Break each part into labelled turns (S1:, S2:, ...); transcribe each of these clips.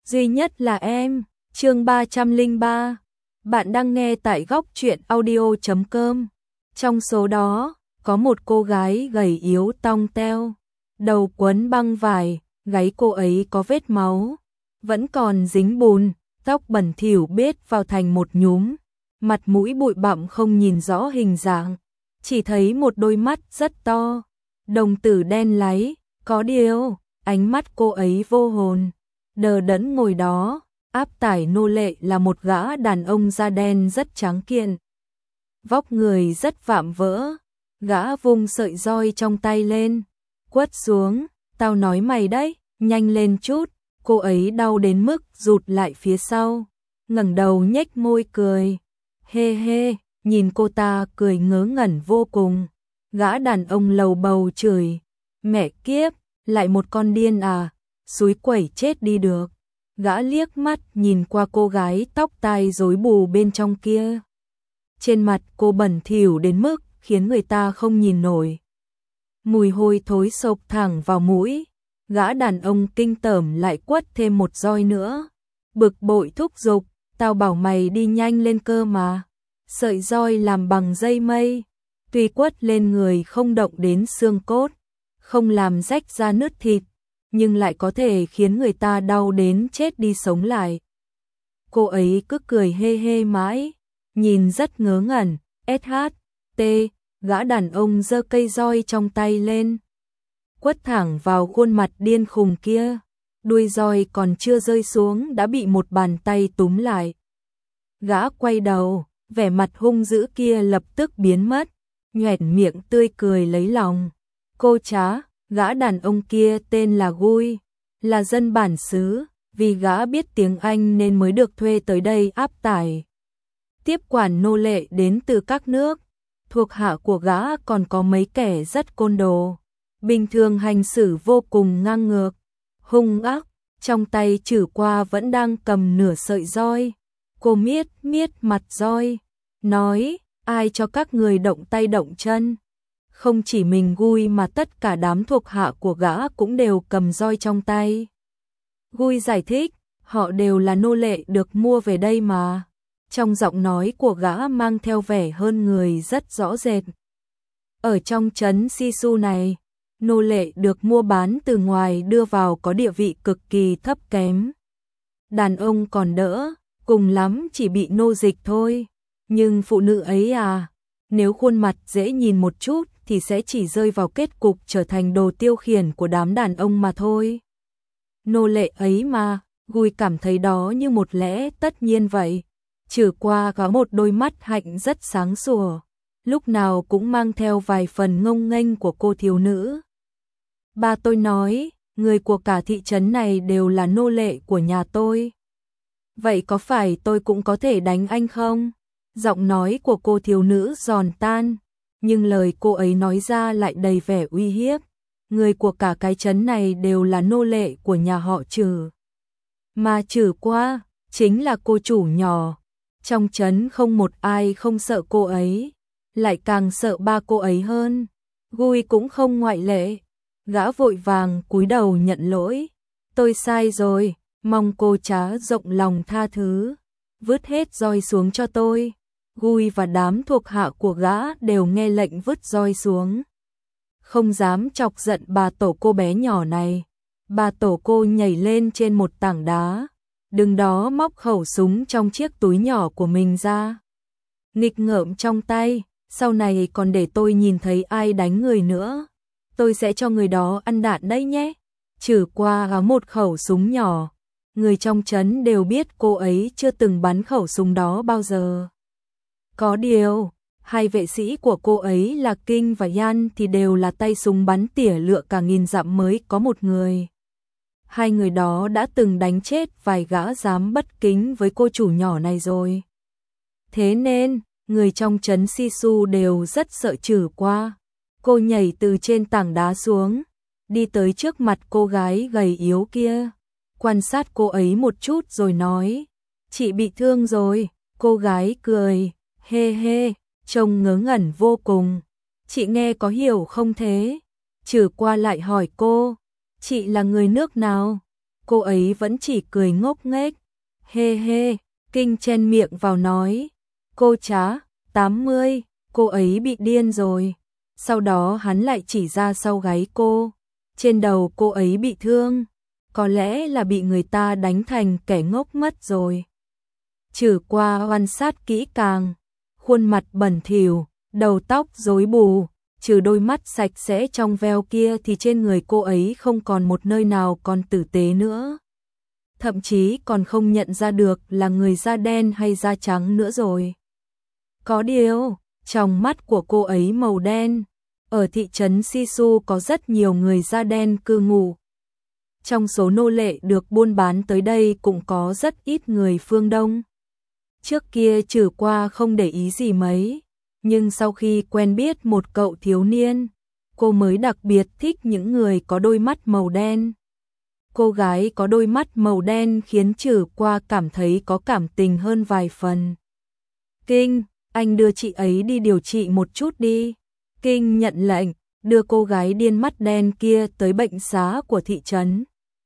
S1: duy nhất là em. Chương 303. Bạn đang nghe tại góc truyện audio.com. Trong số đó, có một cô gái gầy yếu tong teo, đầu quấn băng vải, gáy cô ấy có vết máu, vẫn còn dính bùn, tóc bẩn thỉu bết vào thành một nhúm, mặt mũi bụi bặm không nhìn rõ hình dạng, chỉ thấy một đôi mắt rất to, đồng tử đen láy, có điều, ánh mắt cô ấy vô hồn, đờ đẫn ngồi đó, áp tải nô lệ là một gã đàn ông da đen rất tráng kiện. Vóc người rất vạm vỡ, gã vung sợi roi trong tay lên, quất xuống, tao nói mày đấy, nhanh lên chút, cô ấy đau đến mức rụt lại phía sau, ngẩng đầu nhếch môi cười, hê hê, nhìn cô ta cười ngớ ngẩn vô cùng, gã đàn ông lầu bầu chửi, mẹ kiếp, lại một con điên à, xúi quẩy chết đi được, gã liếc mắt nhìn qua cô gái tóc tai rối bù bên trong kia. Trên mặt cô bẩn thỉu đến mức khiến người ta không nhìn nổi. Mùi hôi thối xộc thẳng vào mũi, gã đàn ông kinh tởm lại quất thêm một roi nữa. Bực bội thúc giục, tao bảo mày đi nhanh lên cơ mà. Sợi roi làm bằng dây mây, tuy quất lên người không động đến xương cốt, không làm rách ra nứt thịt, nhưng lại có thể khiến người ta đau đến chết đi sống lại. Cô ấy cứ cười hê hê mãi, nhìn rất ngớ ngẩn, SHT, gã đàn ông giơ cây roi trong tay lên, quất thẳng vào khuôn mặt điên khùng kia, đuôi roi còn chưa rơi xuống đã bị một bàn tay túm lại. Gã quay đầu, vẻ mặt hung dữ kia lập tức biến mất, nhoẻn miệng tươi cười lấy lòng. Cô trá, gã đàn ông kia tên là Gui, là dân bản xứ, vì gã biết tiếng Anh nên mới được thuê tới đây áp tải. Tiếp quản nô lệ đến từ các nước, thuộc hạ của gã còn có mấy kẻ rất côn đồ, bình thường hành xử vô cùng ngang ngược, hung ác, trong tay chử qua vẫn đang cầm nửa sợi roi. Cô miết mặt roi, nói, ai cho các người động tay động chân. Không chỉ mình Gui mà tất cả đám thuộc hạ của gã cũng đều cầm roi trong tay. Gui giải thích, họ đều là nô lệ được mua về đây mà. Trong giọng nói của gã mang theo vẻ hơn người rất rõ rệt. Ở trong trấn Sisu này, nô lệ được mua bán từ ngoài đưa vào có địa vị cực kỳ thấp kém. Đàn ông còn đỡ, cùng lắm chỉ bị nô dịch thôi. Nhưng phụ nữ ấy à, nếu khuôn mặt dễ nhìn một chút thì sẽ chỉ rơi vào kết cục trở thành đồ tiêu khiển của đám đàn ông mà thôi. Nô lệ ấy mà, Gui cảm thấy đó như một lẽ tất nhiên vậy. Trừ qua có một đôi mắt hạnh rất sáng sủa, lúc nào cũng mang theo vài phần ngông nghênh của cô thiếu nữ. Ba tôi nói, người của cả thị trấn này đều là nô lệ của nhà tôi. Vậy có phải tôi cũng có thể đánh anh không? Giọng nói của cô thiếu nữ giòn tan, nhưng lời cô ấy nói ra lại đầy vẻ uy hiếp. Người của cả cái trấn này đều là nô lệ của nhà họ Trừ. Mà Trừ qua, chính là cô chủ nhỏ. Trong trấn không một ai không sợ cô ấy, lại càng sợ ba cô ấy hơn. Gui cũng không ngoại lệ. Gã vội vàng cúi đầu nhận lỗi. Tôi sai rồi, mong cô trá rộng lòng tha thứ. Vứt hết roi xuống cho tôi. Gui và đám thuộc hạ của gã đều nghe lệnh vứt roi xuống. Không dám chọc giận bà tổ cô bé nhỏ này. Bà tổ cô nhảy lên trên một tảng đá, đứng đó móc khẩu súng trong chiếc túi nhỏ của mình ra. Nghịch ngợm trong tay, sau này còn để tôi nhìn thấy ai đánh người nữa, tôi sẽ cho người đó ăn đạn đấy nhé. Trừ qua có một khẩu súng nhỏ, người trong trấn đều biết cô ấy chưa từng bắn khẩu súng đó bao giờ. Có điều, hai vệ sĩ của cô ấy là Kinh và Yan thì đều là tay súng bắn tỉa lựa cả nghìn dặm mới có một người. Hai người đó đã từng đánh chết vài gã dám bất kính với cô chủ nhỏ này rồi. Thế nên, người trong trấn Sisu đều rất sợ Trừ qua. Cô nhảy từ trên tảng đá xuống, đi tới trước mặt cô gái gầy yếu kia, quan sát cô ấy một chút rồi nói, chị bị thương rồi. Cô gái cười, hê hê, trông ngớ ngẩn vô cùng. Chị nghe có hiểu không thế? Trừ qua lại hỏi cô, chị là người nước nào? cô ấy vẫn chỉ cười ngốc nghếch. Hê hê, Kinh chen miệng vào nói, cô Trá, 80, cô ấy bị điên rồi. Sau đó hắn lại chỉ ra sau gáy cô, trên đầu cô ấy bị thương, có lẽ là bị người ta đánh thành kẻ ngốc mất rồi. Trừ qua quan sát kỹ càng, khuôn mặt bẩn thỉu, đầu tóc rối bù, trừ đôi mắt sạch sẽ trong veo kia thì trên người cô ấy không còn một nơi nào còn tử tế nữa. Thậm chí còn không nhận ra được là người da đen hay da trắng nữa rồi. Có điều, trong mắt của cô ấy màu đen, ở thị trấn Sisu có rất nhiều người da đen cư ngụ. Trong số nô lệ được buôn bán tới đây cũng có rất ít người phương Đông. Trước kia Trừ qua không để ý gì mấy, nhưng sau khi quen biết một cậu thiếu niên, cô mới đặc biệt thích những người có đôi mắt màu đen. Cô gái có đôi mắt màu đen khiến Trừ qua cảm thấy có cảm tình hơn vài phần. Kinh, anh đưa chị ấy đi điều trị một chút đi. Kinh nhận lệnh, đưa cô gái điên mắt đen kia tới bệnh xá của thị trấn.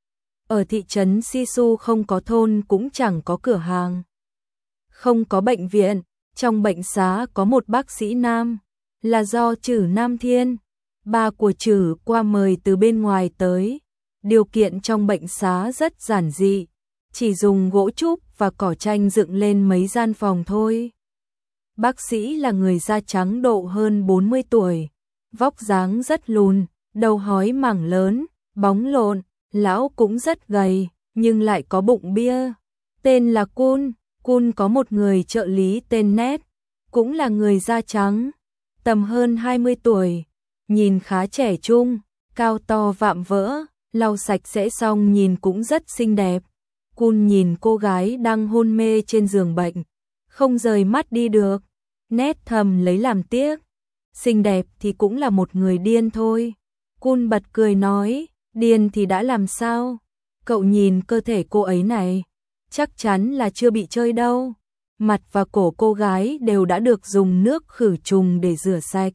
S1: Ở thị trấn Sisu không có thôn cũng chẳng có cửa hàng, không có bệnh viện. Trong bệnh xá có một bác sĩ nam, là do Trử Nam Thiên, ba của Trử qua mời từ bên ngoài tới. Điều kiện trong bệnh xá rất giản dị, chỉ dùng gỗ trúc và cỏ tranh dựng lên mấy gian phòng thôi. Bác sĩ là người da trắng độ hơn 40 tuổi, vóc dáng rất lùn, đầu hói mảng lớn, bóng lộn, lão cũng rất gầy, nhưng lại có bụng bia. Tên là Kun. Kun có một người trợ lý tên Nét, cũng là người da trắng, tầm hơn 20 tuổi, nhìn khá trẻ trung, cao to vạm vỡ, lau sạch sẽ xong nhìn cũng rất xinh đẹp. Kun nhìn cô gái đang hôn mê trên giường bệnh, không rời mắt đi được. Nét thầm lấy làm tiếc, xinh đẹp thì cũng là một người điên thôi. Kun bật cười nói, điên thì đã làm sao? Cậu nhìn cơ thể cô ấy này, chắc chắn là chưa bị chơi đâu. Mặt và cổ cô gái đều đã được dùng nước khử trùng để rửa sạch,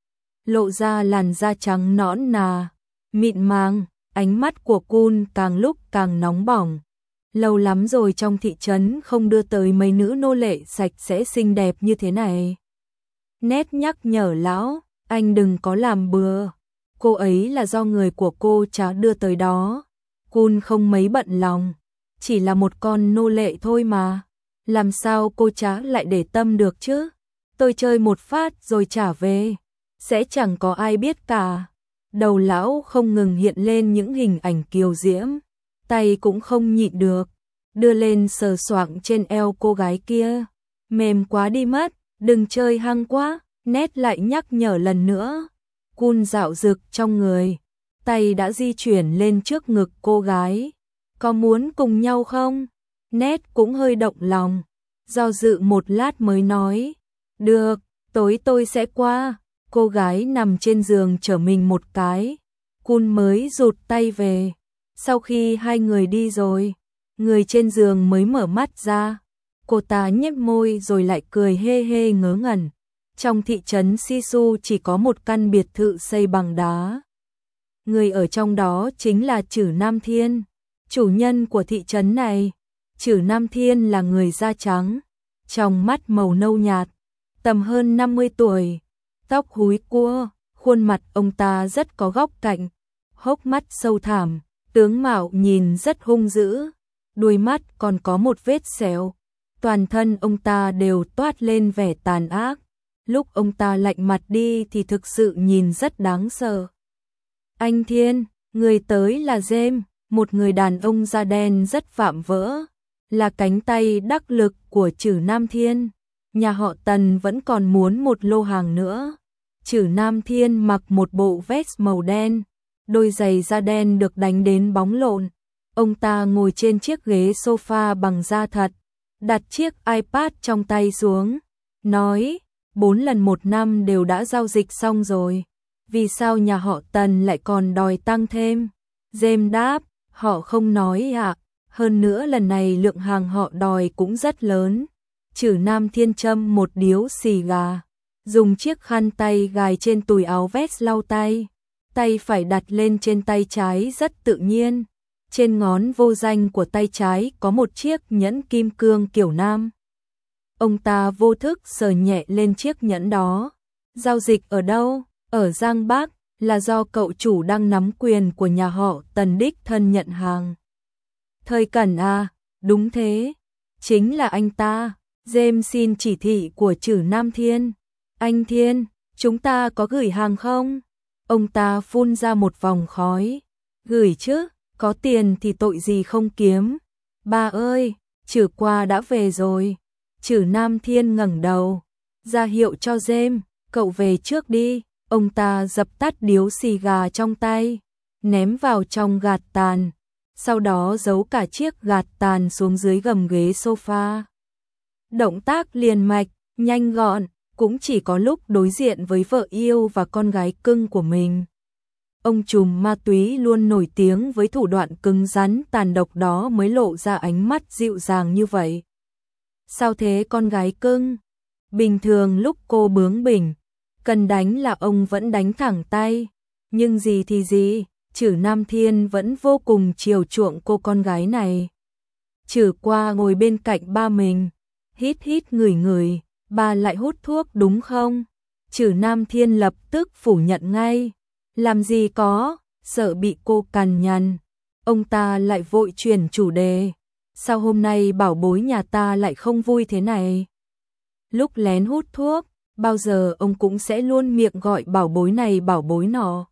S1: lộ ra làn da trắng nõn nà, mịn màng. Ánh mắt của Kun càng lúc càng nóng bỏng. Lâu lắm rồi trong thị trấn không đưa tới mấy nữ nô lệ sạch sẽ xinh đẹp như thế này. Nét nhắc nhở lão, anh đừng có làm bừa. Cô ấy là do người của cô Trá đưa tới đó. Kun không mấy bận lòng, chỉ là một con nô lệ thôi mà. Làm sao cô Trá lại để tâm được chứ? Tôi chơi một phát rồi trả về, sẽ chẳng có ai biết cả. Đầu lão không ngừng hiện lên những hình ảnh kiều diễm, tay cũng không nhịn được, đưa lên sờ soạng trên eo cô gái kia. Mềm quá đi mất, đừng chơi hăng quá. Nét lại nhắc nhở lần nữa. Kun dạo dực trong người, tay đã di chuyển lên trước ngực cô gái. Có muốn cùng nhau không? Nét cũng hơi động lòng, do dự một lát mới nói, được, tối tôi sẽ qua. Cô gái nằm trên giường trở mình một cái, Kun mới rụt tay về. Sau khi hai người đi rồi, người trên giường mới mở mắt ra. Cô ta nhếch môi rồi lại cười hê hê ngớ ngẩn. Trong thị trấn Sisu chỉ có một căn biệt thự xây bằng đá. Người ở trong đó chính là Trử Nam Thiên, chủ nhân của thị trấn này. Trử Nam Thiên là người da trắng, trong mắt màu nâu nhạt, tầm hơn 50 tuổi, tóc húi cua, khuôn mặt ông ta rất có góc cạnh, hốc mắt sâu thẳm, tướng mạo nhìn rất hung dữ, đuôi mắt còn có một vết sẹo. Toàn thân ông ta đều toát lên vẻ tàn ác. Lúc ông ta lạnh mặt đi thì thực sự nhìn rất đáng sợ. Anh Thiên, người tới là James, một người đàn ông da đen rất vạm vỡ, là cánh tay đắc lực của Trử Nam Thiên. Nhà họ Tần vẫn còn muốn một lô hàng nữa. Trử Nam Thiên mặc một bộ vest màu đen, đôi giày da đen được đánh đến bóng lộn. Ông ta ngồi trên chiếc ghế sofa bằng da thật, đặt chiếc iPad trong tay xuống, nói, 4 lần một năm đều đã giao dịch xong rồi, vì sao nhà họ Tần lại còn đòi tăng thêm? James đáp, họ không nói ạ, hơn nữa lần này lượng hàng họ đòi cũng rất lớn. Trử Nam Thiên châm một điếu xì gà, dùng chiếc khăn tay gài trên túi áo vest lau tay, tay phải đặt lên trên tay trái rất tự nhiên. Trên ngón vô danh của tay trái có một chiếc nhẫn kim cương kiểu nam. Ông ta vô thức sờ nhẹ lên chiếc nhẫn đó. Giao dịch ở đâu? Ở Giang Bắc, là do cậu chủ đang nắm quyền của nhà họ Tần đích thân nhận hàng. Thời Cẩn à? Đúng thế, chính là anh ta. James xin chỉ thị của Trử Nam Thiên. Anh Thiên, chúng ta có gửi hàng không? Ông ta phun ra một vòng khói. Gửi chứ, có tiền thì tội gì không kiếm. Ba ơi, Trử qua đã về rồi. Trử Nam Thiên ngẩng đầu, ra hiệu cho James, cậu về trước đi. Ông ta dập tắt điếu xì gà trong tay, ném vào trong gạt tàn, sau đó giấu cả chiếc gạt tàn xuống dưới gầm ghế sofa. Động tác liền mạch, nhanh gọn, cũng chỉ có lúc đối diện với vợ yêu và con gái cưng của mình. Ông trùm ma túy luôn nổi tiếng với thủ đoạn cứng rắn tàn độc đó mới lộ ra ánh mắt dịu dàng như vậy. Sao thế con gái cưng? Bình thường lúc cô bướng bỉnh, cần đánh là ông vẫn đánh thẳng tay. Nhưng gì thì gì, Trử Nam Thiên vẫn vô cùng chiều chuộng cô con gái này. Trử qua ngồi bên cạnh ba mình, hít hít ngửi ngửi, ba lại hút thuốc đúng không? Trử Nam Thiên lập tức phủ nhận ngay. Làm gì có, sợ bị cô cằn nhằn. Ông ta lại vội chuyển chủ đề. Sao hôm nay bảo bối nhà ta lại không vui thế này? Lúc lén hút thuốc, bao giờ ông cũng sẽ luôn miệng gọi bảo bối này bảo bối nọ.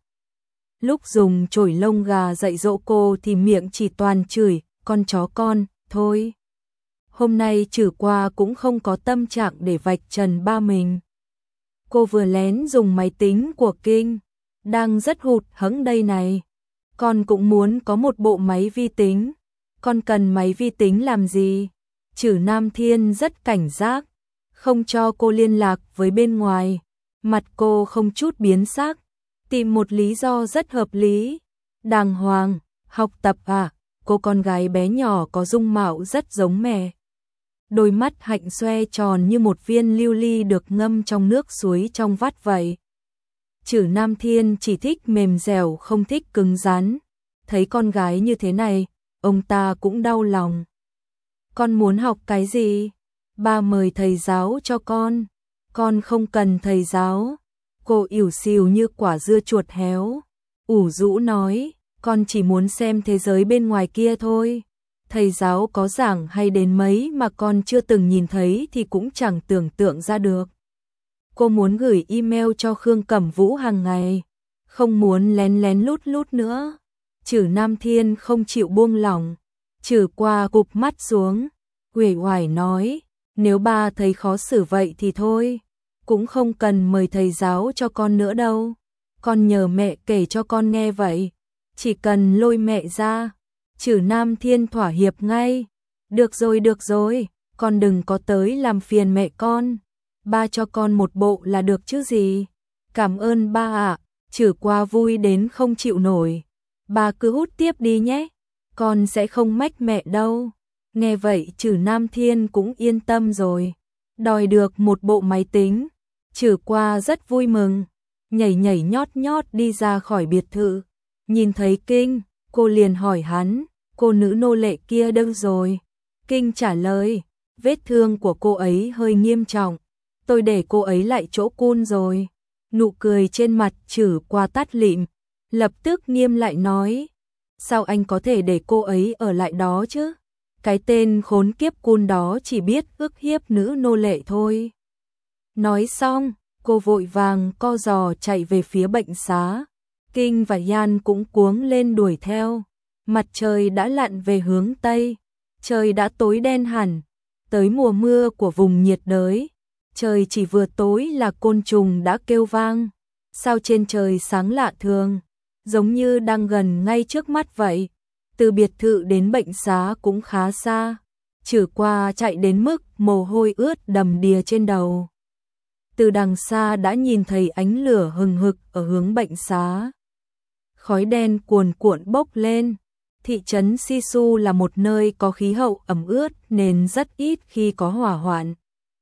S1: Lúc dùng chổi lông gà dạy dỗ cô thì miệng chỉ toàn chửi, con chó con, thôi. Hôm nay Trử qua cũng không có tâm trạng để vạch trần ba mình. Cô vừa lén dùng máy tính của Kinh, đang rất hụt hẫng đây này. Con cũng muốn có một bộ máy vi tính. Con cần máy vi tính làm gì? Trử Nam Thiên rất cảnh giác, không cho cô liên lạc với bên ngoài. Mặt cô không chút biến sắc, tìm một lý do rất hợp lý. Đàng hoàng, học tập à? Cô con gái bé nhỏ có dung mạo rất giống mẹ. Đôi mắt hạnh xoe tròn như một viên lưu ly được ngâm trong nước suối trong vắt vậy. Trử Nam Thiên chỉ thích mềm dẻo không thích cứng rắn. Thấy con gái như thế này, ông ta cũng đau lòng. Con muốn học cái gì? Ba mời thầy giáo cho con. Con không cần thầy giáo. Cô ỉu xìu như quả dưa chuột héo. Ủ rũ nói, con chỉ muốn xem thế giới bên ngoài kia thôi. Thầy giáo có giảng hay đến mấy mà con chưa từng nhìn thấy thì cũng chẳng tưởng tượng ra được. Cô muốn gửi email cho Khương Cẩm Vũ hàng ngày, không muốn lén lén lút lút nữa. Trử Nam Thiên không chịu buông lỏng, Trử qua gục mắt xuống, uể oải nói, nếu ba thấy khó xử vậy thì thôi, cũng không cần mời thầy giáo cho con nữa đâu. Con nhờ mẹ kể cho con nghe vậy, chỉ cần lôi mẹ ra. Trử Nam Thiên thỏa hiệp ngay, được rồi, con đừng có tới làm phiền mẹ con. Ba cho con một bộ là được chứ gì. Cảm ơn ba ạ. Trử qua vui đến không chịu nổi. Ba cứ hút tiếp đi nhé, con sẽ không mách mẹ đâu. Nghe vậy Trử Nam Thiên cũng yên tâm rồi. Đòi được một bộ máy tính, Trử qua rất vui mừng, nhảy nhảy nhót nhót đi ra khỏi biệt thự. Nhìn thấy Kinh, cô liền hỏi hắn, cô nữ nô lệ kia đâu rồi? Kinh trả lời, vết thương của cô ấy hơi nghiêm trọng, tôi để cô ấy lại chỗ cun rồi. Nụ cười trên mặt Trử qua tắt lịm, lập tức nghiêm lại nói, sao anh có thể để cô ấy ở lại đó chứ? Cái tên khốn kiếp cun đó chỉ biết ức hiếp nữ nô lệ thôi. Nói xong, cô vội vàng co giò chạy về phía bệnh xá. Kinh và Yan cũng cuống lên đuổi theo. Mặt trời đã lặn về hướng Tây, trời đã tối đen hẳn. Tới mùa mưa của vùng nhiệt đới, trời chỉ vừa tối là côn trùng đã kêu vang. Sao trên trời sáng lạ thường, giống như đang gần ngay trước mắt vậy. Từ biệt thự đến bệnh xá cũng khá xa, Trử qua chạy đến mức mồ hôi ướt đầm đìa trên đầu. Từ đằng xa đã nhìn thấy ánh lửa hừng hực ở hướng bệnh xá. Khói đen cuồn cuộn bốc lên. Thị trấn Sisu là một nơi có khí hậu ẩm ướt nên rất ít khi có hỏa hoạn.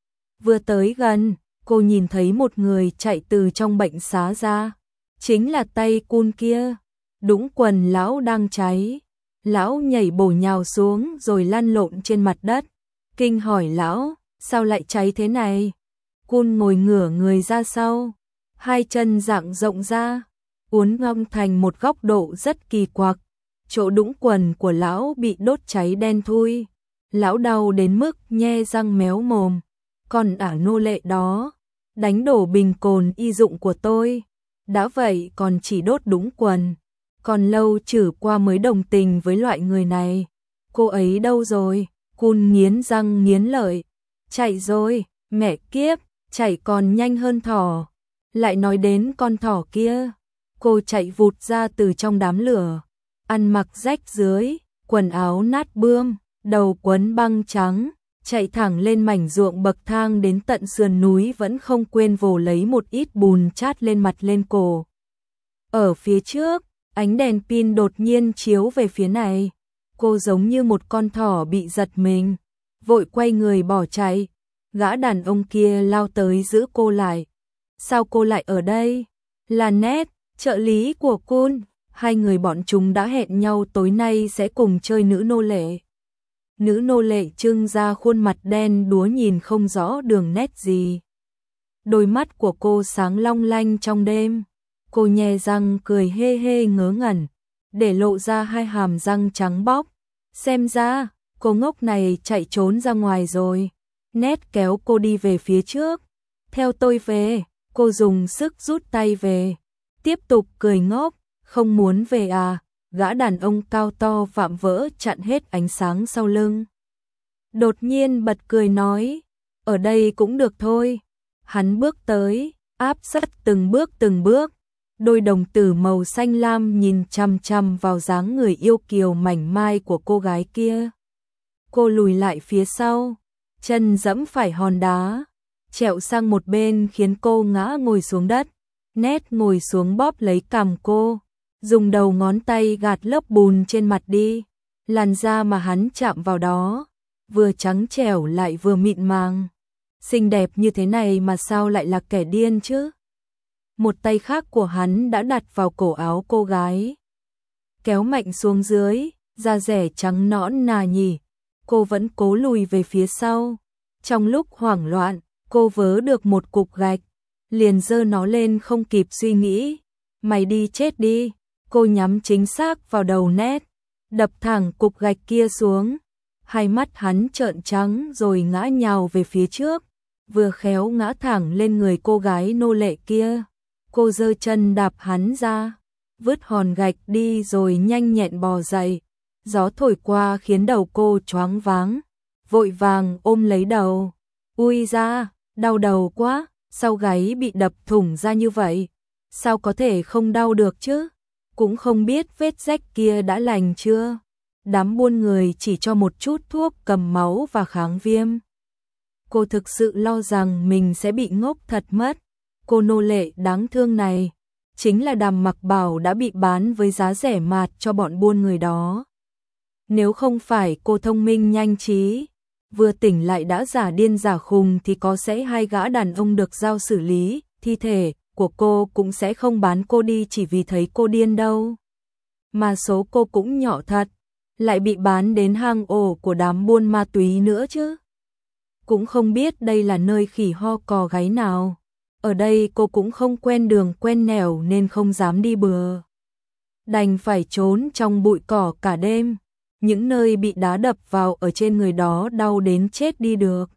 S1: Vừa tới gần, cô nhìn thấy một người chạy từ trong bệnh xá ra. Chính là tay cun kia, đũng quần lão đang cháy. Lão nhảy bổ nhào xuống rồi lăn lộn trên mặt đất. Kinh hỏi lão, sao lại cháy thế này? Kun ngồi ngửa người ra sau, hai chân dang rộng ra, uốn cong thành một góc độ rất kỳ quặc. Chỗ đũng quần của lão bị đốt cháy đen thui. Lão đau đến mức nhe răng méo mồm. Còn ả nô lệ đó, đánh đổ bình cồn y dụng của tôi. Đã vậy còn chỉ đốt đũng quần. Còn lâu trừ qua mới đồng tình với loại người này. Cô ấy đâu rồi? Kun nghiến răng nghiến lợi. Chạy rồi, mẹ kiếp, chạy còn nhanh hơn thỏ. Lại nói đến con thỏ kia. Cô chạy vụt ra từ trong đám lửa. Ăn mặc rách rưới, quần áo nát bươm, đầu quấn băng trắng, chạy thẳng lên mảnh ruộng bậc thang đến tận sườn núi vẫn không quên vồ lấy một ít bùn chát lên mặt lên cổ. Ở phía trước, ánh đèn pin đột nhiên chiếu về phía này. Cô giống như một con thỏ bị giật mình, vội quay người bỏ chạy. Gã đàn ông kia lao tới giữ cô lại. Sao cô lại ở đây? Là Ned, trợ lý của Kun. Hai người bọn chúng đã hẹn nhau tối nay sẽ cùng chơi nữ nô lệ. Nữ nô lệ trưng ra khuôn mặt đen đúa nhìn không rõ đường nét gì. Đôi mắt của cô sáng long lanh trong đêm. Cô nhe răng cười hê hê ngớ ngẩn, để lộ ra hai hàm răng trắng bóc. Xem ra, cô ngốc này chạy trốn ra ngoài rồi. Ned kéo cô đi về phía trước. Theo tôi về, cô dùng sức rút tay về. Tiếp tục cười ngốc, không muốn về à? Gã đàn ông cao to vạm vỡ chặn hết ánh sáng sau lưng. Đột nhiên bật cười nói, ở đây cũng được thôi. Hắn bước tới, áp sát từng bước. Đôi đồng tử màu xanh lam nhìn chằm chằm vào dáng người yêu kiều mảnh mai của cô gái kia. Cô lùi lại phía sau, chân giẫm phải hòn đá, trẹo sang một bên khiến cô ngã ngồi xuống đất. Ned ngồi xuống bóp lấy cằm cô, dùng đầu ngón tay gạt lớp bùn trên mặt đi. Làn da mà hắn chạm vào đó, vừa trắng trẻo lại vừa mịn màng. Xinh đẹp như thế này mà sao lại là kẻ điên chứ? Một tay khác của hắn đã đặt vào cổ áo cô gái, kéo mạnh xuống dưới, da dẻ trắng nõn nà nhỉ. Cô vẫn cố lùi về phía sau. Trong lúc hoảng loạn, cô vớ được một cục gạch, liền giơ nó lên không kịp suy nghĩ. Mày đi chết đi. Cô nhắm chính xác vào đầu Ned, đập thẳng cục gạch kia xuống. Hai mắt hắn trợn trắng rồi ngã nhào về phía trước, vừa khéo ngã thẳng lên người cô gái nô lệ kia. Cô giơ chân đạp hắn ra, vứt hòn gạch đi rồi nhanh nhẹn bò dậy. Gió thổi qua khiến đầu cô choáng váng, vội vàng ôm lấy đầu. Ui da, đau đầu quá, sao gáy bị đập thủng ra như vậy? Sao có thể không đau được chứ? Cũng không biết vết rách kia đã lành chưa. Đám buôn người chỉ cho một chút thuốc cầm máu và kháng viêm. Cô thực sự lo rằng mình sẽ bị ngốc thật mất. Cô nô lệ đáng thương này chính là Đàm Mặc Bảo đã bị bán với giá rẻ mạt cho bọn buôn người đó. Nếu không phải cô thông minh nhanh trí, vừa tỉnh lại đã giả điên giả khùng thì có sẽ hai gã đàn ông được giao xử lý. Thi thể của cô cũng sẽ không bán cô đi chỉ vì thấy cô điên đâu. Mà số cô cũng nhỏ thật, lại bị bán đến hang ổ của đám buôn ma túy nữa chứ. Cũng không biết đây là nơi khỉ ho cò gáy nào. Ở đây cô cũng không quen đường quen nẻo nên không dám đi bừa. Đành phải trốn trong bụi cỏ cả đêm. Những nơi bị đá đập vào ở trên người đó đau đến chết đi được.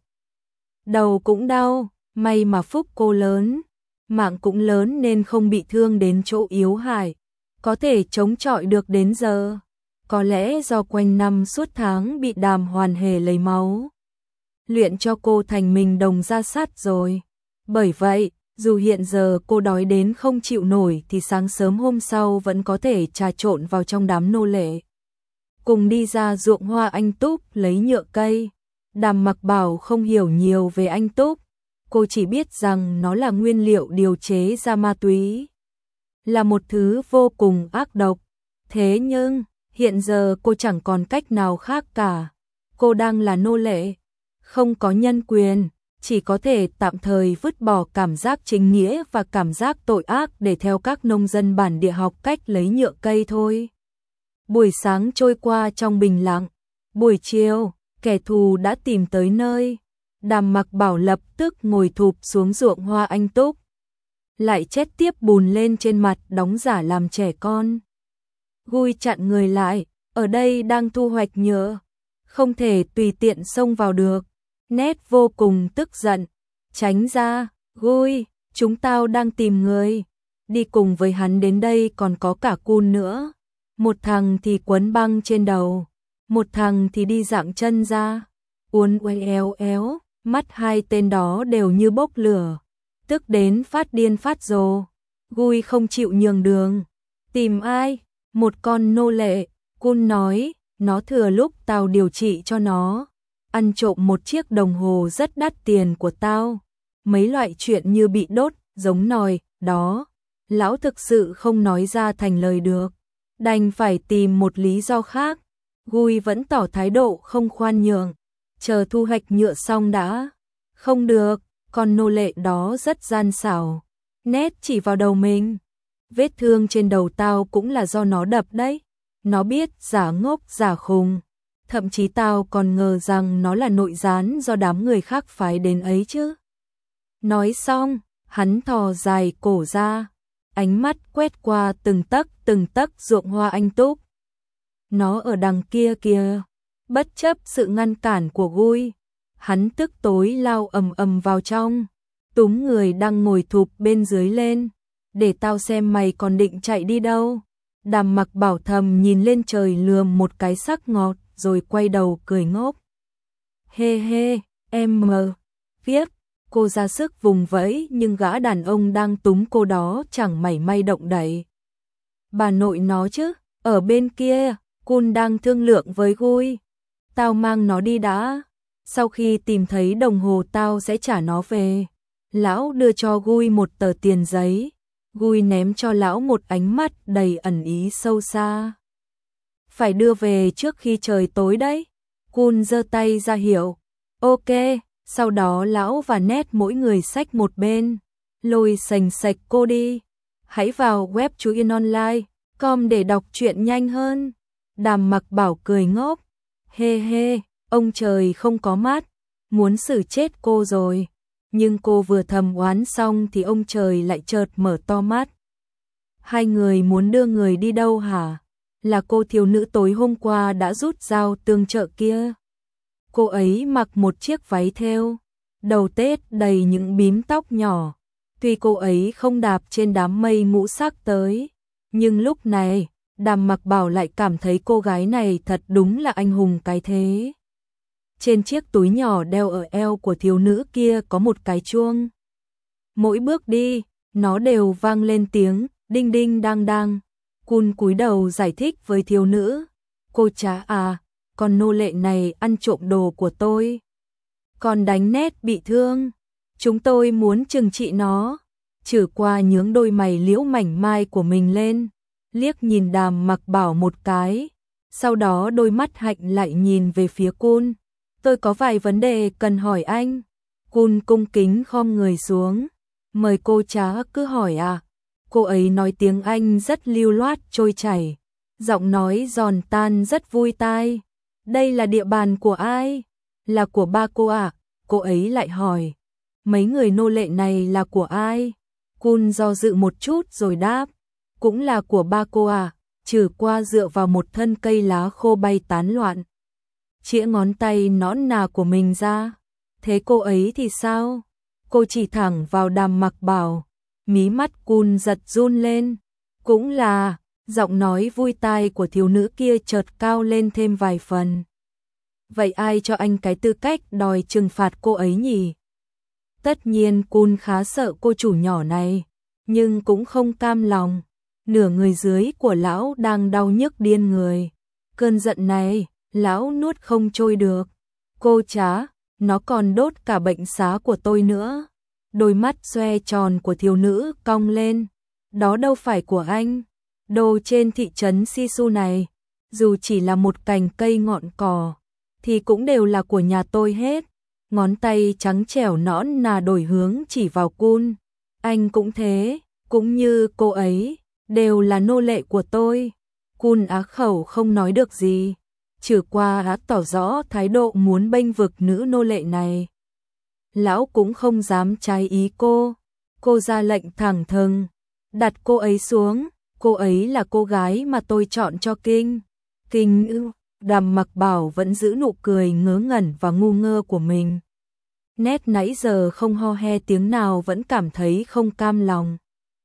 S1: Đầu cũng đau, may mà phúc cô lớn, mạng cũng lớn nên không bị thương đến chỗ yếu hại, có thể chống chọi được đến giờ. Có lẽ do quanh năm suốt tháng bị Đàm Hoàn Hề lấy máu luyện cho cô thành mình đồng ra sắt rồi. Bởi vậy, dù hiện giờ cô đói đến không chịu nổi thì sáng sớm hôm sau vẫn có thể trà trộn vào trong đám nô lệ. Cùng đi ra ruộng hoa anh túc lấy nhựa cây. Đàm Mặc Bảo không hiểu nhiều về anh túc. Cô chỉ biết rằng nó là nguyên liệu điều chế ra ma túy, là một thứ vô cùng ác độc. Thế nhưng, hiện giờ cô chẳng còn cách nào khác cả. Cô đang là nô lệ, không có nhân quyền, chỉ có thể tạm thời vứt bỏ cảm giác chính nghĩa và cảm giác tội ác để theo các nông dân bản địa học cách lấy nhựa cây thôi. Buổi sáng trôi qua trong bình lặng, buổi chiều, kẻ thù đã tìm tới nơi. Đàm Mặc Bảo lập tức ngồi thụp xuống ruộng hoa anh túc, lại chết tiếp bùn lên trên mặt đóng giả làm trẻ con. Gui chặn người lại, ở đây đang thu hoạch nhựa, không thể tùy tiện xông vào được. Nét vô cùng tức giận, tránh ra, Gui, chúng tao đang tìm người. Đi cùng với hắn đến đây còn có cả Kun nữa. Một thằng thì quấn băng trên đầu, một thằng thì đi dạng chân ra, uốn éo éo, mắt hai tên đó đều như bốc lửa, tức đến phát điên phát rồ. Gui không chịu nhường đường. Tìm ai? Một con nô lệ. Kun nói, nó thừa lúc tao điều trị cho nó, ăn trộm một chiếc đồng hồ rất đắt tiền của tao. Mấy loại chuyện như bị đốt, giống nòi, đó. Lão thực sự không nói ra thành lời được, đành phải tìm một lý do khác. Gui vẫn tỏ thái độ không khoan nhượng, chờ thu hoạch nhựa xong đã. Không được, con nô lệ đó rất gian xảo. Nét chỉ vào đầu mình. Vết thương trên đầu tao cũng là do nó đập đấy. Nó biết giả ngốc giả khùng. Thậm chí tao còn ngờ rằng nó là nội gián do đám người khác phái đến ấy chứ. Nói xong, hắn thò dài cổ ra, ánh mắt quét qua từng tấc ruộng hoa anh túc. Nó ở đằng kia kìa. Bất chấp sự ngăn cản của Gui, hắn tức tối lao ầm vào trong, túm người đang ngồi thụp bên dưới lên. Để tao xem mày còn định chạy đi đâu. Đàm Mặc Bảo thầm nhìn lên trời lườm một cái sắc ngọt, rồi quay đầu cười ngốc. Hê hê, em mờ. Viết, cô ra sức vùng vẫy nhưng gã đàn ông đang túm cô đó chẳng mảy may động đậy. Bà nội nó chứ, ở bên kia, Kun đang thương lượng với Gui. Tao mang nó đi đã, sau khi tìm thấy đồng hồ tao sẽ trả nó về. Lão đưa cho Gui một tờ tiền giấy. Gui ném cho lão một ánh mắt đầy ẩn ý sâu xa. Phải đưa về trước khi trời tối đấy. Kun giơ tay ra hiệu. Ok, sau đó lão và Nét mỗi người xách một bên, lôi sành sạch cô đi. Hãy vào web chú Yên Online.com để đọc truyện nhanh hơn. Đàm Mặc Bảo cười ngốc. Hê hê, ông trời không có mắt, muốn xử chết cô rồi. Nhưng cô vừa thầm oán xong thì ông trời lại chợt mở to mắt. Hai người muốn đưa người đi đâu hả? Là cô thiếu nữ tối hôm qua đã rút dao tương trợ kia. Cô ấy mặc một chiếc váy thêu, đầu tết đầy những bím tóc nhỏ. Tuy cô ấy không đạp trên đám mây ngũ sắc tới, nhưng lúc này, Đàm Mặc Bảo lại cảm thấy cô gái này thật đúng là anh hùng cái thế. Trên chiếc túi nhỏ đeo ở eo của thiếu nữ kia có một cái chuông. Mỗi bước đi, nó đều vang lên tiếng đinh đinh đang đang. Kun cúi đầu giải thích với thiếu nữ. Cô chả à, con nô lệ này ăn trộm đồ của tôi, còn đánh Nét bị thương. Chúng tôi muốn trừng trị nó. Trừ qua nhướng đôi mày liễu mảnh mai của mình lên, liếc nhìn Đàm Mặc Bảo một cái. Sau đó đôi mắt hạnh lại nhìn về phía Kun. Tôi có vài vấn đề cần hỏi anh. Kun cung kính khom người xuống. Mời cô chá cứ hỏi à. Cô ấy nói tiếng Anh rất lưu loát trôi chảy, giọng nói giòn tan rất vui tai. Đây là địa bàn của ai? Là của ba cô à? Cô ấy lại hỏi. Mấy người nô lệ này là của ai? Kun do dự một chút rồi đáp. Cũng là của ba cô à? Trừ qua dựa vào một thân cây lá khô bay tán loạn, chĩa ngón tay nõn nà của mình ra. Thế cô ấy thì sao? Cô chỉ thẳng vào Đàm Mặc Bảo. Mí mắt Kun giật run lên. Cũng là, giọng nói vui tai của thiếu nữ kia chợt cao lên thêm vài phần. Vậy ai cho anh cái tư cách đòi trừng phạt cô ấy nhỉ? Tất nhiên Kun khá sợ cô chủ nhỏ này, nhưng cũng không cam lòng. Nửa người dưới của lão đang đau nhức điên người. Cơn giận này, lão nuốt không trôi được. Cô chá, nó còn đốt cả bệnh xá của tôi nữa. Đôi mắt xoe tròn của thiếu nữ cong lên. Đó đâu phải của anh. Đồ trên thị trấn Sisu này, dù chỉ là một cành cây ngọn cỏ, thì cũng đều là của nhà tôi hết. Ngón tay trắng trẻo nõn nà đổi hướng chỉ vào Kun. Anh cũng thế, cũng như cô ấy, đều là nô lệ của tôi. Cun á khẩu không nói được gì, trừ qua á tỏ rõ thái độ muốn bênh vực nữ nô lệ này. Lão cũng không dám trái ý cô ra lệnh thẳng thừng, đặt cô ấy xuống, cô ấy là cô gái mà tôi chọn cho Kinh. Kinh ư? Đàm Mặc Bảo vẫn giữ nụ cười ngớ ngẩn và ngu ngơ của mình. Nét nãy giờ không ho he tiếng nào vẫn cảm thấy không cam lòng.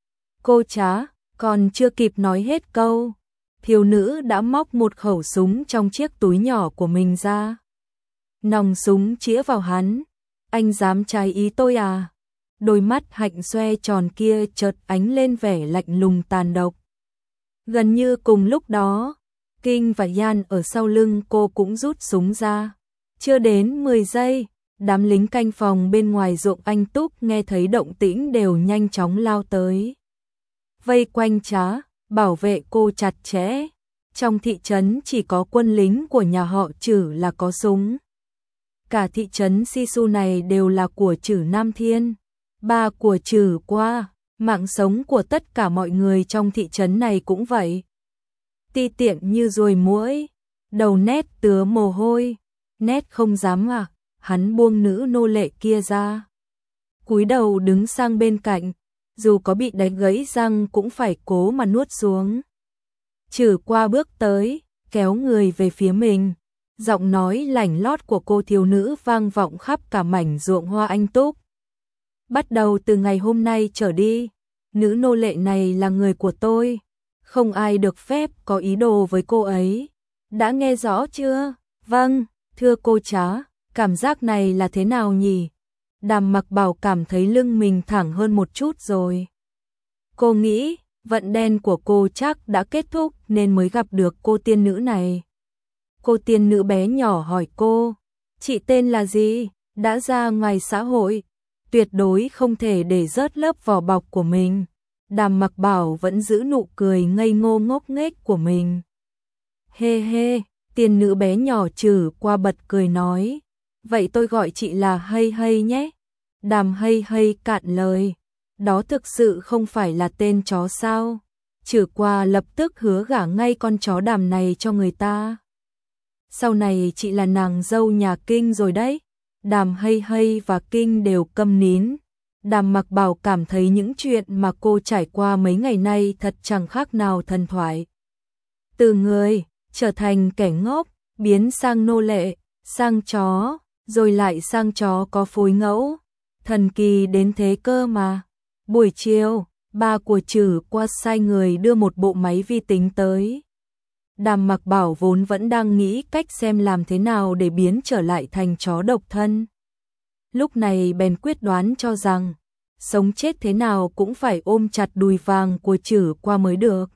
S1: Cô trá, còn chưa kịp nói hết câu, thiếu nữ đã móc một khẩu súng trong chiếc túi nhỏ của mình ra. Nòng súng chĩa vào hắn. Anh dám trái ý tôi à? Đôi mắt hạnh xoe tròn kia chợt ánh lên vẻ lạnh lùng tàn độc. Gần như cùng lúc đó, Kinh và Yan ở sau lưng cô cũng rút súng ra. Chưa đến 10 giây, đám lính canh phòng bên ngoài ruộng anh Túc nghe thấy động tĩnh đều nhanh chóng lao tới. Vây quanh trá, bảo vệ cô chặt chẽ. Trong thị trấn chỉ có quân lính của nhà họ Trử là có súng. Cả thị trấn Sisu này đều là của Trử Nam Thiên. Ba của Trử qua, mạng sống của tất cả mọi người trong thị trấn này cũng vậy. Ti tiện như ruồi muỗi, đầu Nét tứa mồ hôi. Nét không dám à, hắn buông nữ nô lệ kia ra. Cúi đầu đứng sang bên cạnh, dù có bị đánh gãy răng cũng phải cố mà nuốt xuống. Trử qua bước tới, kéo người về phía mình. Giọng nói lảnh lót của cô thiếu nữ vang vọng khắp cả mảnh ruộng hoa anh Túc. Bắt đầu từ ngày hôm nay trở đi, nữ nô lệ này là người của tôi. Không ai được phép có ý đồ với cô ấy. Đã nghe rõ chưa? Vâng, thưa cô trá, cảm giác này là thế nào nhỉ? Đàm Mặc Bảo cảm thấy lưng mình thẳng hơn một chút rồi. Cô nghĩ, vận đen của cô chắc đã kết thúc nên mới gặp được cô tiên nữ này. Cô tiên nữ bé nhỏ hỏi cô, chị tên là gì? Đã ra ngoài xã hội, tuyệt đối không thể để rớt lớp vỏ bọc của mình. Đàm Mặc Bảo vẫn giữ nụ cười ngây ngô ngốc nghếch của mình. Hê hê, tiên nữ bé nhỏ Trử qua bật cười nói, vậy tôi gọi chị là Hay Hay nhé. Đàm Hay Hay cạn lời, đó thực sự không phải là tên chó sao? Trử qua lập tức hứa gả ngay con chó Đàm này cho người ta. Sau này chị là nàng dâu nhà Kinh rồi đấy. Đàm Hay Hay và Kinh đều câm nín. Đàm Mặc Bảo cảm thấy những chuyện mà cô trải qua mấy ngày nay thật chẳng khác nào thần thoại. Từ người trở thành kẻ ngốc, biến sang nô lệ, sang chó, rồi lại sang chó có phối ngẫu. Thần kỳ đến thế cơ mà. Buổi chiều, ba của Trử qua sai người đưa một bộ máy vi tính tới. Đàm Mặc Bảo vốn vẫn đang nghĩ cách xem làm thế nào để biến trở lại thành chó độc thân. Lúc này bèn quyết đoán cho rằng, sống chết thế nào cũng phải ôm chặt đùi vàng của Trử qua mới được.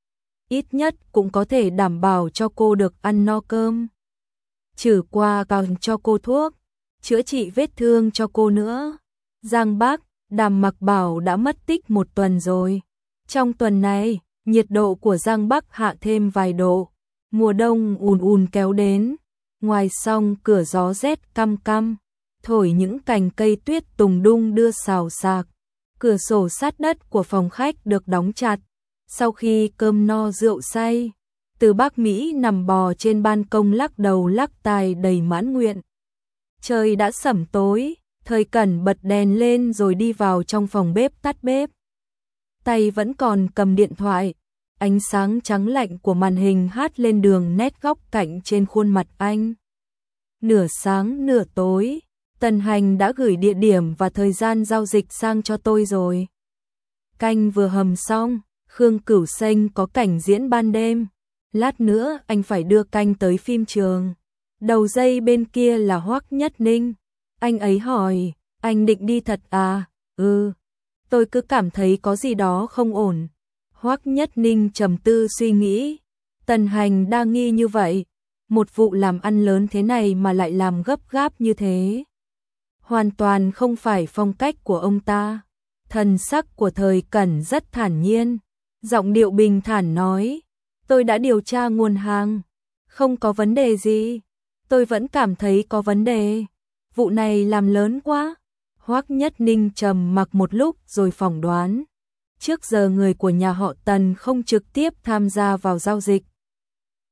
S1: Ít nhất cũng có thể đảm bảo cho cô được ăn no cơm. Trử qua còn cho cô thuốc, chữa trị vết thương cho cô nữa. Giang Bắc, Đàm Mặc Bảo đã mất tích 1 tuần rồi. Trong tuần này, nhiệt độ của Giang Bắc hạ thêm vài độ. Mùa đông ùn ùn kéo đến. Ngoài song cửa gió rét căm căm, thổi những cành cây tuyết tùng đung đưa xào xạc. Cửa sổ sát đất của phòng khách được đóng chặt. Sau khi cơm no rượu say, Từ Bắc Mỹ nằm bò trên ban công lắc đầu lắc tai đầy mãn nguyện. Trời đã sẩm tối, Thời Cẩn bật đèn lên rồi đi vào trong phòng bếp tắt bếp. Tay vẫn còn cầm điện thoại, ánh sáng trắng lạnh của màn hình hát lên đường nét góc cạnh trên khuôn mặt anh. Nửa sáng nửa tối, Tần Hành đã gửi địa điểm và thời gian giao dịch sang cho tôi rồi. Canh vừa hầm xong, Khương Cửu Xanh có cảnh diễn ban đêm. Lát nữa anh phải đưa canh tới phim trường. Đầu dây bên kia là Hoắc Nhất Ninh. Anh ấy hỏi, anh định đi thật à? Ừ. Tôi cứ cảm thấy có gì đó không ổn. Hoắc Nhất Ninh trầm tư suy nghĩ. Tần Hành đa nghi như vậy. Một vụ làm ăn lớn thế này mà lại làm gấp gáp như thế. Hoàn toàn không phải phong cách của ông ta. Thần sắc của Thời Cẩn rất thản nhiên. Giọng điệu bình thản nói. Tôi đã điều tra nguồn hàng. Không có vấn đề gì. Tôi vẫn cảm thấy có vấn đề. Vụ này làm lớn quá. Hoắc Nhất Ninh trầm mặc một lúc rồi phỏng đoán. Trước giờ người của nhà họ Tần không trực tiếp tham gia vào giao dịch.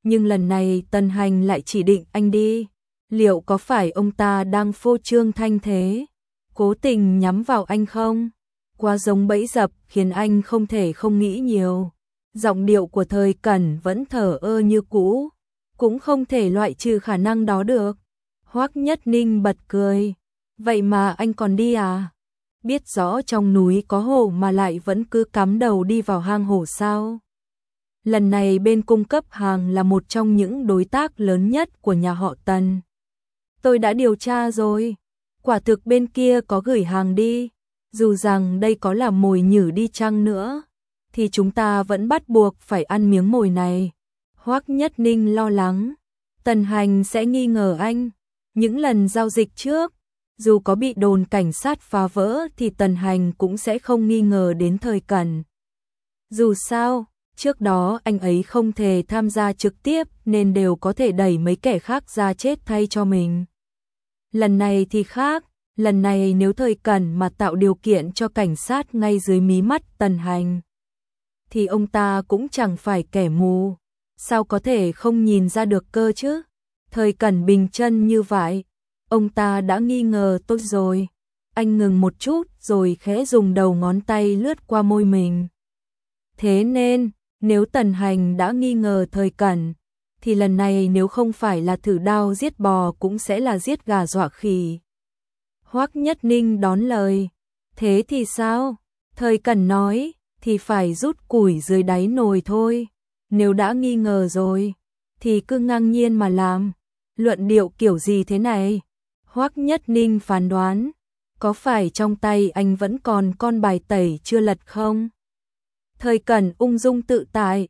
S1: Nhưng lần này Tần Hành lại chỉ định anh đi. Liệu có phải ông ta đang phô trương thanh thế, cố tình nhắm vào anh không? Quá giống bẫy dập khiến anh không thể không nghĩ nhiều. Giọng điệu của Thời Cẩn vẫn thờ ơ như cũ, cũng không thể loại trừ khả năng đó được. Hoắc Nhất Ninh bật cười. Vậy mà anh còn đi à? Biết rõ trong núi có hổ mà lại vẫn cứ cắm đầu đi vào hang hổ sao? Lần này bên cung cấp hàng là một trong những đối tác lớn nhất của nhà họ Tần. Tôi đã điều tra rồi, quả thực bên kia có gửi hàng đi. Dù rằng đây có là mồi nhử đi chăng nữa, thì chúng ta vẫn bắt buộc phải ăn miếng mồi này. Hoắc Nhất Ninh lo lắng, Tần Hành sẽ nghi ngờ anh. Những lần giao dịch trước, dù có bị đồn cảnh sát phá vỡ thì Tần Hành cũng sẽ không nghi ngờ đến Thời Cẩn. Dù sao, trước đó anh ấy không thể tham gia trực tiếp nên đều có thể đẩy mấy kẻ khác ra chết thay cho mình. Lần này thì khác, lần này nếu Thời Cẩn mà tạo điều kiện cho cảnh sát ngay dưới mí mắt Tần Hành, thì ông ta cũng chẳng phải kẻ mù, sao có thể không nhìn ra được cơ chứ? Thời Cẩn bình chân như vậy, ông ta đã nghi ngờ tôi rồi. Anh ngừng một chút rồi khẽ dùng đầu ngón tay lướt qua môi mình. Thế nên, nếu Tần Hành đã nghi ngờ Thời Cẩn, thì lần này nếu không phải là thử đao giết bò cũng sẽ là giết gà dọa khỉ. Hoắc Nhất Ninh đón lời. Thế thì sao? Thời Cẩn nói, thì phải rút củi dưới đáy nồi thôi. Nếu đã nghi ngờ rồi, thì cứ ngang nhiên mà làm. Luận điệu kiểu gì thế này? Hoắc Nhất Ninh phán đoán, có phải trong tay anh vẫn còn con bài tẩy chưa lật không? Thời Cẩn ung dung tự tại,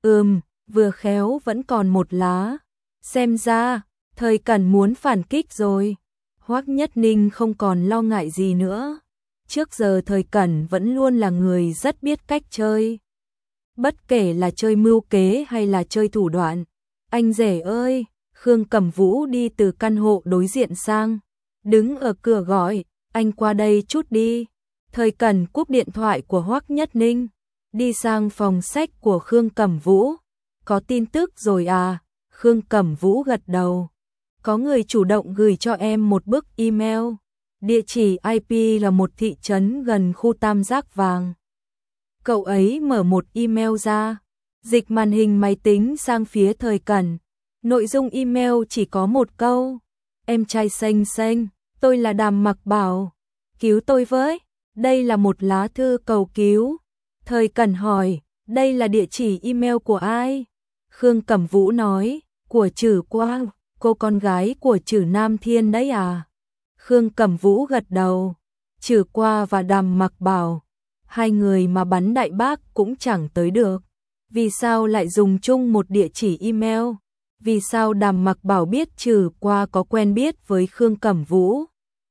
S1: vừa khéo vẫn còn một lá. Xem ra, Thời Cẩn muốn phản kích rồi. Hoắc Nhất Ninh không còn lo ngại gì nữa. Trước giờ Thời Cẩn vẫn luôn là người rất biết cách chơi. Bất kể là chơi mưu kế hay là chơi thủ đoạn. Anh rể ơi! Khương Cẩm Vũ đi từ căn hộ đối diện sang, đứng ở cửa gọi, anh qua đây chút đi. Thời Cẩn cúp điện thoại của Hoắc Nhất Ninh, đi sang phòng sách của Khương Cẩm Vũ. Có tin tức rồi à? Khương Cẩm Vũ gật đầu. Có người chủ động gửi cho em một bức email. Địa chỉ IP là một thị trấn gần khu Tam Giác Vàng. Cậu ấy mở một email ra, dịch màn hình máy tính sang phía Thời Cẩn. Nội dung email chỉ có một câu. Em trai xanh xanh, tôi là Đàm Mặc Bảo. Cứu tôi với. Đây là một lá thư cầu cứu. Thời Cẩn hỏi, đây là địa chỉ email của ai? Khương Cẩm Vũ nói, của Trử Quang, cô con gái của Trử Nam Thiên đấy à? Khương Cẩm Vũ gật đầu. Trử Qua và Đàm Mặc Bảo, hai người mà bắn đại bác cũng chẳng tới được. Vì sao lại dùng chung một địa chỉ email? Vì sao Đàm Mặc Bảo biết Trử Qua có quen biết với Khương Cẩm Vũ?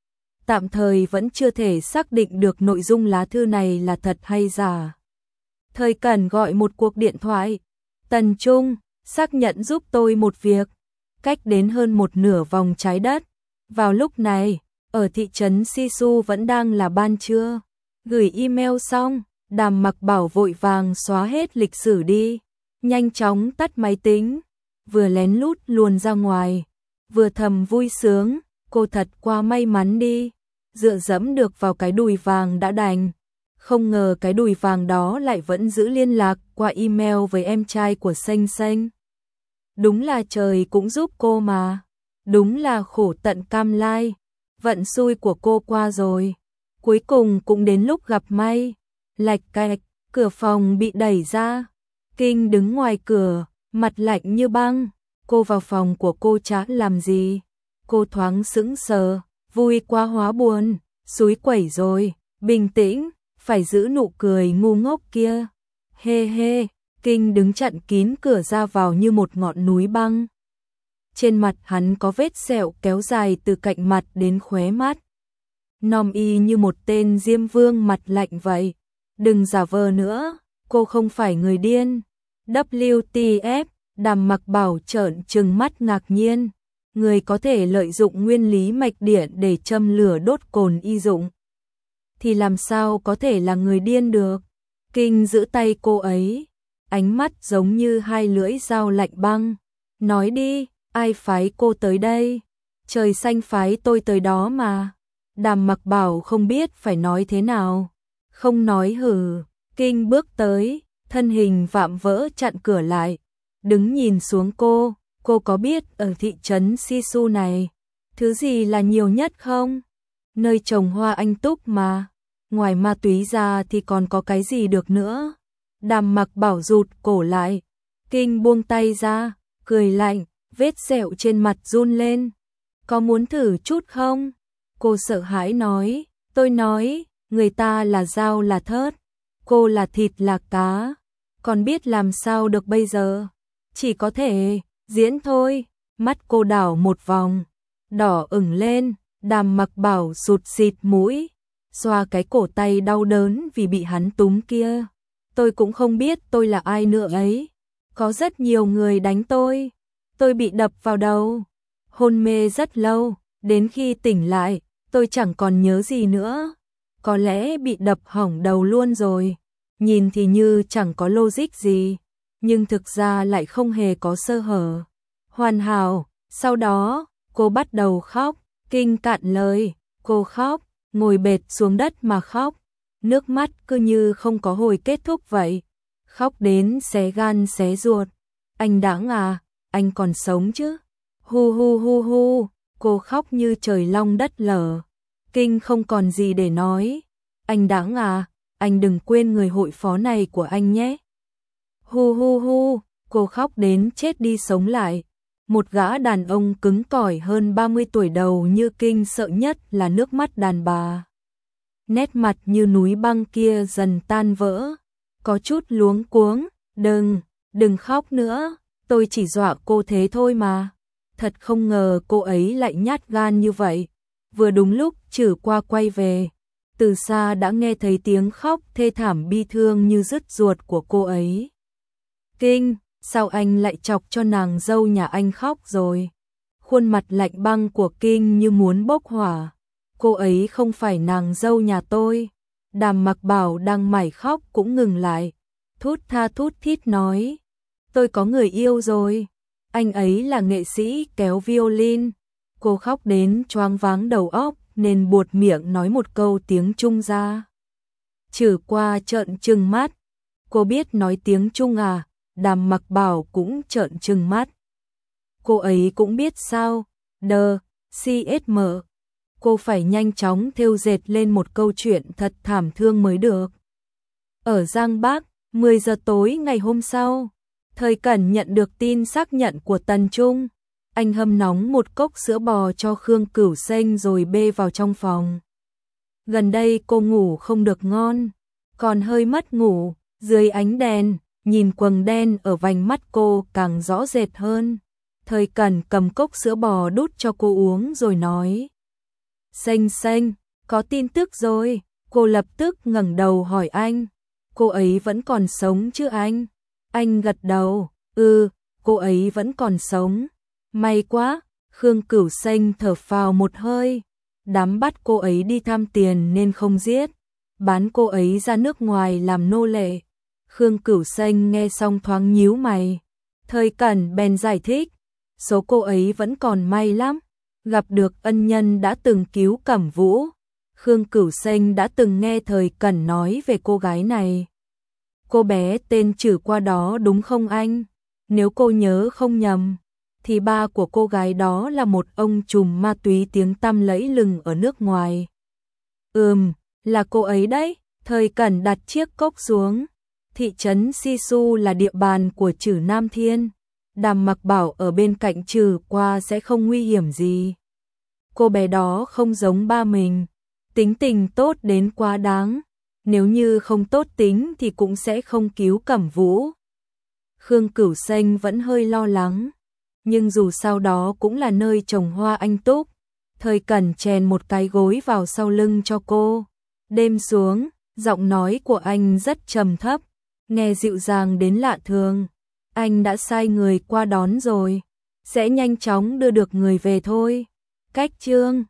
S1: Tạm thời vẫn chưa thể xác định được nội dung lá thư này là thật hay giả. Thời Cẩn gọi một cuộc điện thoại. Tần Trung, xác nhận giúp tôi một việc. Cách đến hơn một nửa vòng trái đất. Vào lúc này, ở thị trấn Sisu vẫn đang là ban trưa. Gửi email xong, Đàm Mặc Bảo vội vàng xóa hết lịch sử đi. Nhanh chóng tắt máy tính. Vừa lén lút luồn ra ngoài, vừa thầm vui sướng, cô thật quá may mắn đi, dựa dẫm được vào cái đùi vàng đã đành. Không ngờ cái đùi vàng đó lại vẫn giữ liên lạc qua email với em trai của Xanh Xanh. Đúng là trời cũng giúp cô mà, đúng là khổ tận cam lai, vận xui của cô qua rồi. Cuối cùng cũng đến lúc gặp may, lạch cạch, cửa phòng bị đẩy ra, Kinh đứng ngoài cửa. Mặt lạnh như băng, cô vào phòng của cô chả làm gì. Cô thoáng sững sờ, vui quá hóa buồn, xúi quẩy rồi, bình tĩnh, phải giữ nụ cười ngu ngốc kia. Hê hê, Kinh đứng chặn kín cửa ra vào như một ngọn núi băng. Trên mặt hắn có vết sẹo kéo dài từ cạnh mặt đến khóe mắt. Nom y như một tên diêm vương mặt lạnh vậy. Đừng giả vờ nữa, cô không phải người điên. WTF, Đàm Mặc Bảo trợn trừng mắt ngạc nhiên. Người có thể lợi dụng nguyên lý mạch điện để châm lửa đốt cồn y dụng, thì làm sao có thể là người điên được. Kinh giữ tay cô ấy, ánh mắt giống như hai lưỡi dao lạnh băng. Nói đi, ai phái cô tới đây? Trời xanh phái tôi tới đó mà. Đàm Mặc Bảo không biết phải nói thế nào. Không nói hử, Kinh bước tới, thân hình vạm vỡ chặn cửa lại. Đứng nhìn xuống cô có biết ở thị trấn Sisu này, thứ gì là nhiều nhất không? Nơi trồng hoa anh túc mà, ngoài ma túy ra thì còn có cái gì được nữa? Đàm Mặc Bảo rụt cổ lại, Kinh buông tay ra, cười lạnh, vết sẹo trên mặt run lên. Có muốn thử chút không? Cô sợ hãi nói, tôi nói, người ta là dao là thớt, cô là thịt là cá, còn biết làm sao được bây giờ? Chỉ có thể diễn thôi. Mắt cô đảo một vòng, đỏ ửng lên. Đàm Mặc Bảo sụt xịt mũi, xoa cái cổ tay đau đớn vì bị hắn túm kia. Tôi cũng không biết tôi là ai nữa ấy. Có rất nhiều người đánh tôi bị đập vào đầu, hôn mê rất lâu, đến khi tỉnh lại, tôi chẳng còn nhớ gì nữa. Có lẽ bị đập hỏng đầu luôn rồi. Nhìn thì như chẳng có logic gì, nhưng thực ra lại không hề có sơ hở. Hoàn hảo. Sau đó, cô bắt đầu khóc. Kinh cạn lời, cô khóc, ngồi bệt xuống đất mà khóc. Nước mắt cứ như không có hồi kết thúc vậy. Khóc đến xé gan xé ruột. Anh Đãng à, anh còn sống chứ? Hu hu hu hu, cô khóc như trời long đất lở. Kinh không còn gì để nói. Anh Đãng à, anh đừng quên người hội phó này của anh nhé. Hu hu hu, cô khóc đến chết đi sống lại. Một gã đàn ông cứng cỏi hơn 30 tuổi đầu như Kinh sợ nhất là nước mắt đàn bà. Nét mặt như núi băng kia dần tan vỡ, có chút luống cuống, đừng khóc nữa, tôi chỉ dọa cô thế thôi mà. Thật không ngờ cô ấy lại nhát gan như vậy. Vừa đúng lúc Trử Qua quay về, từ xa đã nghe thấy tiếng khóc thê thảm bi thương như rứt ruột của cô ấy. Kinh, sao anh lại chọc cho nàng dâu nhà anh khóc rồi? Khuôn mặt lạnh băng của Kinh như muốn bốc hỏa. Cô ấy không phải nàng dâu nhà tôi. Đàm Mặc Bảo đang mải khóc cũng ngừng lại. Thút tha thút thít nói, tôi có người yêu rồi. Anh ấy là nghệ sĩ kéo violin. Cô khóc đến choáng váng đầu óc nên buột miệng nói một câu tiếng Trung ra. Trử Qua trợn trừng mắt. Cô biết nói tiếng Trung à? Đàm Mặc Bảo cũng trợn trừng mắt. Cô ấy cũng biết sao? CSM. Cô phải nhanh chóng thêu dệt lên một câu chuyện thật thảm thương mới được. Ở Giang Bắc, 10 giờ tối ngày hôm sau, Thời Cẩn nhận được tin xác nhận của Tần Trung. Anh hâm nóng một cốc sữa bò cho Khương Cửu Xanh rồi bê vào trong phòng. Gần đây cô ngủ không được ngon, còn hơi mất ngủ, dưới ánh đèn, nhìn quầng đen ở vành mắt cô càng rõ rệt hơn. Thời Cẩn cầm cốc sữa bò đút cho cô uống rồi nói. Xanh xanh, có tin tức rồi. Cô lập tức ngẩng đầu hỏi anh. Cô ấy vẫn còn sống chứ anh? Anh gật đầu. Cô ấy vẫn còn sống. May quá. Khương Cửu Xanh thở phào một hơi. Đám bắt cô ấy đi tham tiền nên không giết. Bán cô ấy ra nước ngoài làm nô lệ. Khương Cửu Xanh nghe xong thoáng nhíu mày. Thời Cẩn bèn giải thích. Số cô ấy vẫn còn may lắm. Gặp được ân nhân đã từng cứu Cẩm Vũ. Khương Cửu Xanh đã từng nghe Thời Cẩn nói về cô gái này. Cô bé tên Trử Qua đó đúng không anh? Nếu cô nhớ không nhầm, thì ba của cô gái đó là một ông trùm ma túy tiếng tăm lẫy lừng ở nước ngoài. Là cô ấy đấy. Thời Cẩn đặt chiếc cốc xuống. Thị trấn Sisu là địa bàn của Trử Nam Thiên. Đàm Mặc Bảo ở bên cạnh Trử Qua sẽ không nguy hiểm gì. Cô bé đó không giống ba mình, tính tình tốt đến quá đáng. Nếu như không tốt tính thì cũng sẽ không cứu Cẩm Vũ. Khương Cửu Xanh vẫn hơi lo lắng, nhưng dù sao đó cũng là nơi trồng hoa anh túc. Thời Cẩn chèn một cái gối vào sau lưng cho cô. Đêm xuống, giọng nói của anh rất trầm thấp, nghe dịu dàng đến lạ thường. Anh đã sai người qua đón rồi, sẽ nhanh chóng đưa được người về thôi. Cách chương